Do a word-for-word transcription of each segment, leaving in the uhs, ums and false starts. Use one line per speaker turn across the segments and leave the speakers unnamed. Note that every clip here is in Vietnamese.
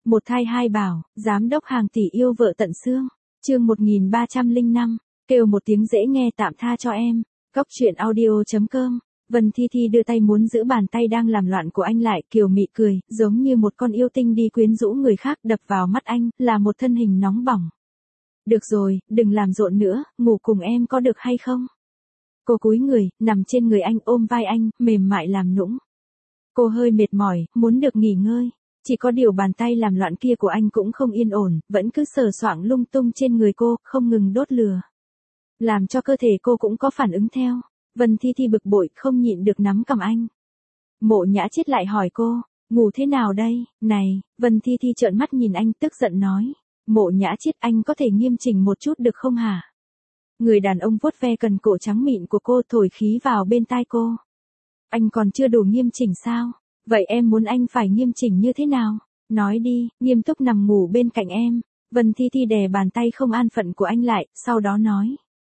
Một thai hai bảo, giám đốc hàng tỷ yêu vợ tận xương. Chương một nghìn ba trăm lẻ năm, kêu một tiếng dễ nghe tạm tha cho em. Cóc truyện audio chấm com. Vân Thi Thi đưa tay muốn giữ bàn tay đang làm loạn của anh lại, kiều mị cười, giống như một con yêu tinh đi quyến rũ người khác, đập vào mắt anh là một thân hình nóng bỏng. Được rồi, đừng làm rộn nữa, ngủ cùng em có được hay không? Cô cúi người, nằm trên người anh, ôm vai anh, mềm mại làm nũng. Cô hơi mệt mỏi, muốn được nghỉ ngơi. Chỉ có điều bàn tay làm loạn kia của anh cũng không yên ổn, vẫn cứ sờ soạng lung tung trên người cô, không ngừng đốt lửa. Làm cho cơ thể cô cũng có phản ứng theo. Vân Thi Thi bực bội, không nhịn được nắm cầm anh. Mộ Nhã Chiết lại hỏi cô, ngủ thế nào đây? Này, Vân Thi Thi trợn mắt nhìn anh, tức giận nói. Mộ Nhã Chiết, anh có thể nghiêm chỉnh một chút được không hả? Người đàn ông vuốt ve cần cổ trắng mịn của cô, thổi khí vào bên tai cô. Anh còn chưa đủ nghiêm chỉnh sao? Vậy em muốn anh phải nghiêm chỉnh như thế nào? Nói đi, nghiêm túc nằm ngủ bên cạnh em. Vân Thi Thi đè bàn tay không an phận của anh lại, sau đó nói.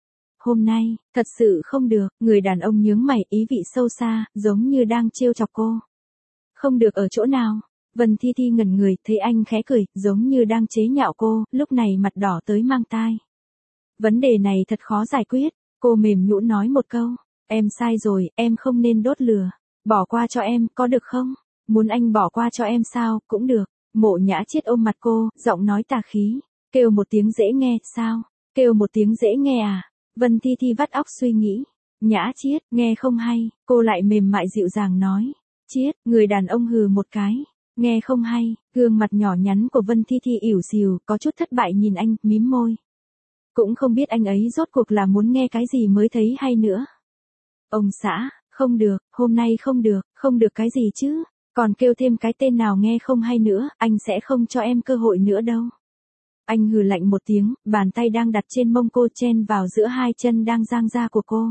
Hôm nay, thật sự không được, người đàn ông nhướng mày, ý vị sâu xa, giống như đang trêu chọc cô. Không được ở chỗ nào? Vân Thi Thi ngẩn người, thấy anh khẽ cười, giống như đang chế nhạo cô, lúc này mặt đỏ tới mang tai. Vấn đề này thật khó giải quyết, cô mềm nhũn nói một câu. Em sai rồi, em không nên đốt lửa. Bỏ qua cho em, có được không? Muốn anh bỏ qua cho em sao, cũng được. Mộ Nhã Chiết ôm mặt cô, giọng nói tà khí. Kêu một tiếng dễ nghe, sao? Kêu một tiếng dễ nghe à? Vân Thi Thi vắt óc suy nghĩ. Nhã Chiết, nghe không hay, cô lại mềm mại dịu dàng nói. Chiết, người đàn ông hừ một cái. Nghe không hay, gương mặt nhỏ nhắn của Vân Thi Thi ỉu xìu, có chút thất bại nhìn anh, mím môi. Cũng không biết anh ấy rốt cuộc là muốn nghe cái gì mới thấy hay nữa. Ông xã, không được, hôm nay không được, không được cái gì chứ, còn kêu thêm cái tên nào nghe không hay nữa, anh sẽ không cho em cơ hội nữa đâu. Anh hừ lạnh một tiếng, bàn tay đang đặt trên mông cô chen vào giữa hai chân đang giang ra của cô.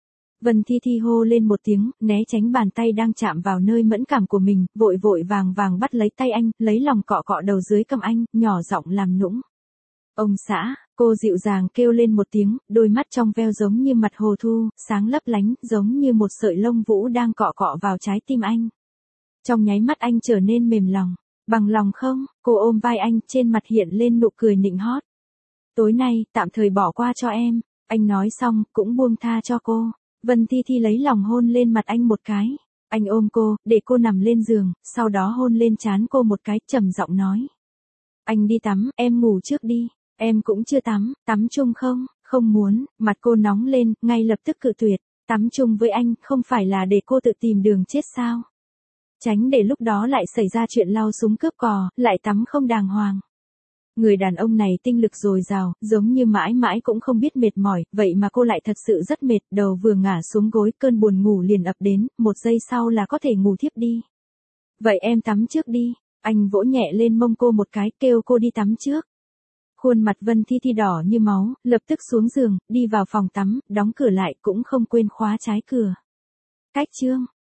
Vân Thi Thi hô lên một tiếng, né tránh bàn tay đang chạm vào nơi mẫn cảm của mình, vội vội vàng vàng bắt lấy tay anh, lấy lòng cọ cọ đầu dưới cằm anh, nhỏ giọng làm nũng. Ông xã, cô dịu dàng kêu lên một tiếng, đôi mắt trong veo giống như mặt hồ thu, sáng lấp lánh, giống như một sợi lông vũ đang cọ cọ vào trái tim anh. Trong nháy mắt anh trở nên mềm lòng. Bằng lòng không? Cô ôm vai anh, trên mặt hiện lên nụ cười nịnh hót. Tối nay, tạm thời bỏ qua cho em. Anh nói xong, cũng buông tha cho cô. Vân Thi Thi lấy lòng hôn lên mặt anh một cái. Anh ôm cô, để cô nằm lên giường, sau đó hôn lên trán cô một cái, trầm giọng nói. Anh đi tắm, em ngủ trước đi. Em cũng chưa tắm, tắm chung không? Không muốn, mặt cô nóng lên, ngay lập tức cự tuyệt. Tắm chung với anh, không phải là để cô tự tìm đường chết sao? Tránh để lúc đó lại xảy ra chuyện lao súng cướp cò, lại tắm không đàng hoàng. Người đàn ông này tinh lực dồi dào, giống như mãi mãi cũng không biết mệt mỏi, vậy mà cô lại thật sự rất mệt, đầu vừa ngả xuống gối, cơn buồn ngủ liền ập đến, một giây sau là có thể ngủ thiếp đi. Vậy em tắm trước đi, anh vỗ nhẹ lên mông cô một cái, kêu cô đi tắm trước. Khuôn mặt Vân Thi Thi đỏ như máu, lập tức xuống giường, đi vào phòng tắm, đóng cửa lại, cũng không quên khóa trái cửa. Cách chương